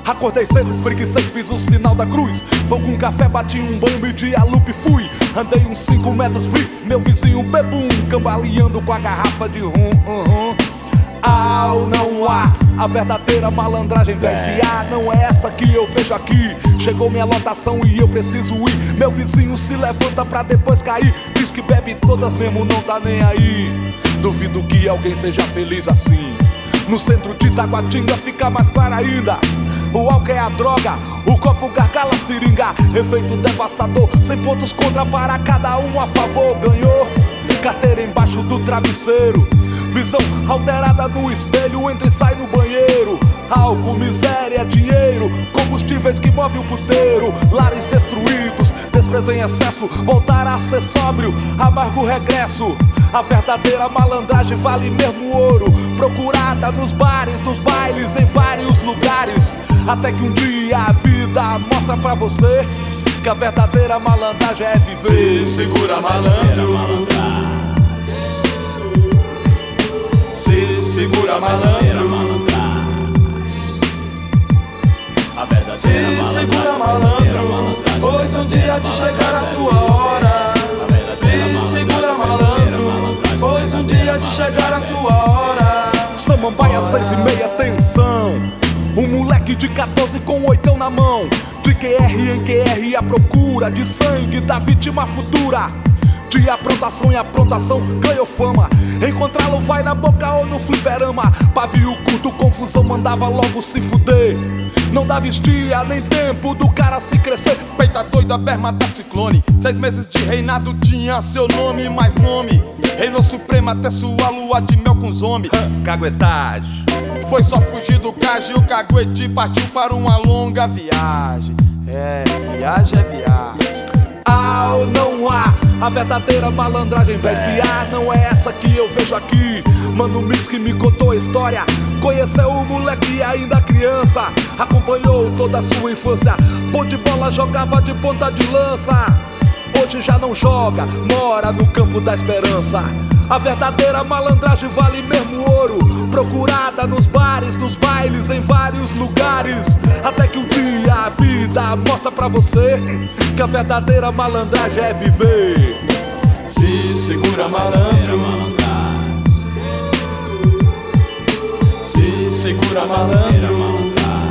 Acordei cedo, espreguicei, fiz o sinal da cruz. Pão com café, bati um banho, medi a lupa e fui. Andei uns 5 metros, vi meu vizinho bebum, cambaleando com a garrafa de rum. Ou não há a verdadeira malandragem, véi. Se há, não é essa que eu vejo aqui. Chegou minha lotação e eu preciso ir. Meu vizinho se levanta pra depois cair. Diz que bebe todas mesmo, não tá nem aí. Duvido que alguém seja feliz assim. No centro de Taguatinga fica mais claro ainda. O álcool é a droga, o copo gargala a seringa. Efeito devastador, 100 pontos contra para cada um a favor. Ganhou, carteira embaixo do travesseiro. Visão alterada no espelho, entra e sai no banheiro. Álcool, miséria, dinheiro, combustíveis que movem o puteiro. Lares destruídos, desprezo em excesso, voltar a ser sóbrio, amargo regresso. A verdadeira malandragem vale mesmo ouro, procurada nos bares, nos bailes, em vários lugares. Até que um dia a vida mostra pra você que a verdadeira malandragem é viver. Se segura, malandro. Se segura, malandro. Se segura, malandro, pois um dia de chegar a sua hora. Se segura, malandro, pois um dia de chegar a sua hora. Samambaia 6:30, tensão. Um moleque de 14 com 8 na mão. De QR em QR, a procura de sangue da vítima futura. De aprontação em aprontação, ganhou fama. Encontrá-lo vai na boca ou no fliperama. Pavio curto, confusão, mandava logo se fuder. Não dava estia nem tempo do cara se crescer. Peita doida, berma da ciclone. 6 meses de reinado tinha seu nome, mais nome. Reinou supremo até sua lua de mel com os homens. Caguetagem. Foi só fugir do cage e o caguete partiu para uma longa viagem. Viagem é viagem. Ou não há a verdadeira malandragem, véi. Se há, não é essa que eu vejo aqui. Mano Mix que me contou a história. Conheceu o moleque ainda criança. Acompanhou toda a sua infância. Pô de bola, jogava de ponta de lança. Hoje já não joga, mora no campo da esperança. A verdadeira malandragem vale mesmo ouro, procurada nos bares, nos bailes, em vários lugares. Até que um dia a vida mostra pra você que a verdadeira malandragem é viver. Se segura, malandro. Se segura, malandro.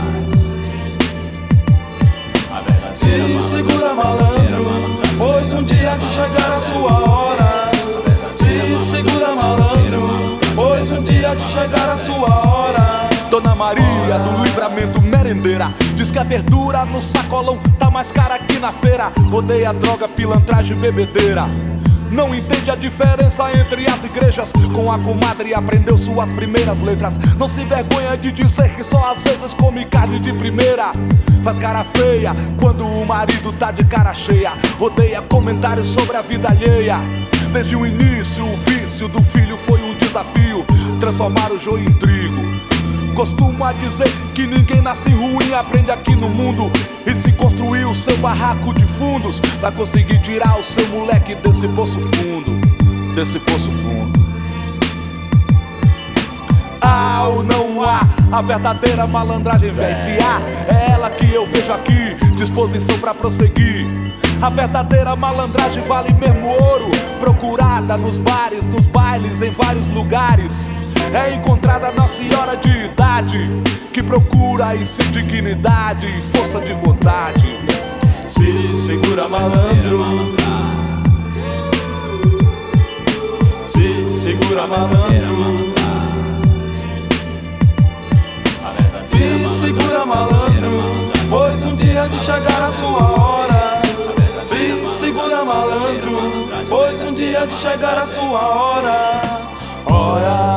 Se segura, malandro, pois um dia de chegar a sua hora. Se segura, malandro, pois um dia de chegar a sua hora. Dona Maria do Livramento merendeira diz que a verdura no sacolão tá mais cara que na feira. Odeia droga, pilantragem e bebedeira. Não entende a diferença entre as igrejas. Com a comadre aprendeu suas primeiras letras. Não se envergonha de dizer que só às vezes come carne de primeira. Faz cara feia quando o marido tá de cara cheia. Odeia comentários sobre a vida alheia. Desde o início o vício do filho foi um desafio, transformar o joio em trigo. Costuma dizer que ninguém nasce ruim, aprende aqui no mundo. E se construir o seu barraco de fundos, vai conseguir tirar o seu moleque desse poço fundo. Desse poço fundo. Ou não há a verdadeira malandragem, véi. Se há, é ela que eu vejo aqui. Disposição pra prosseguir. A verdadeira malandragem vale mesmo ouro, procurada nos bares, nos bailes, em vários lugares. É encontrada na senhora de idade que procura em si dignidade e força de vontade. Se segura, malandro. Se segura, malandro. Se segura, malandro, pois um dia de chegar a sua hora. Se segura, malandro, pois um dia de chegar a sua hora. Ora.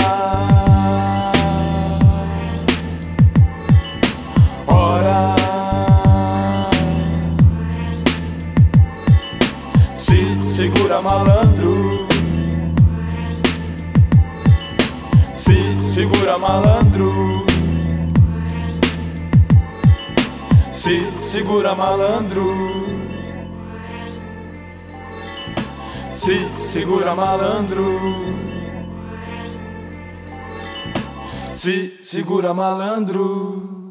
Se segura, malandro. Se segura, malandro. Se segura, malandro. Se segura, malandro. Se segura, malandro.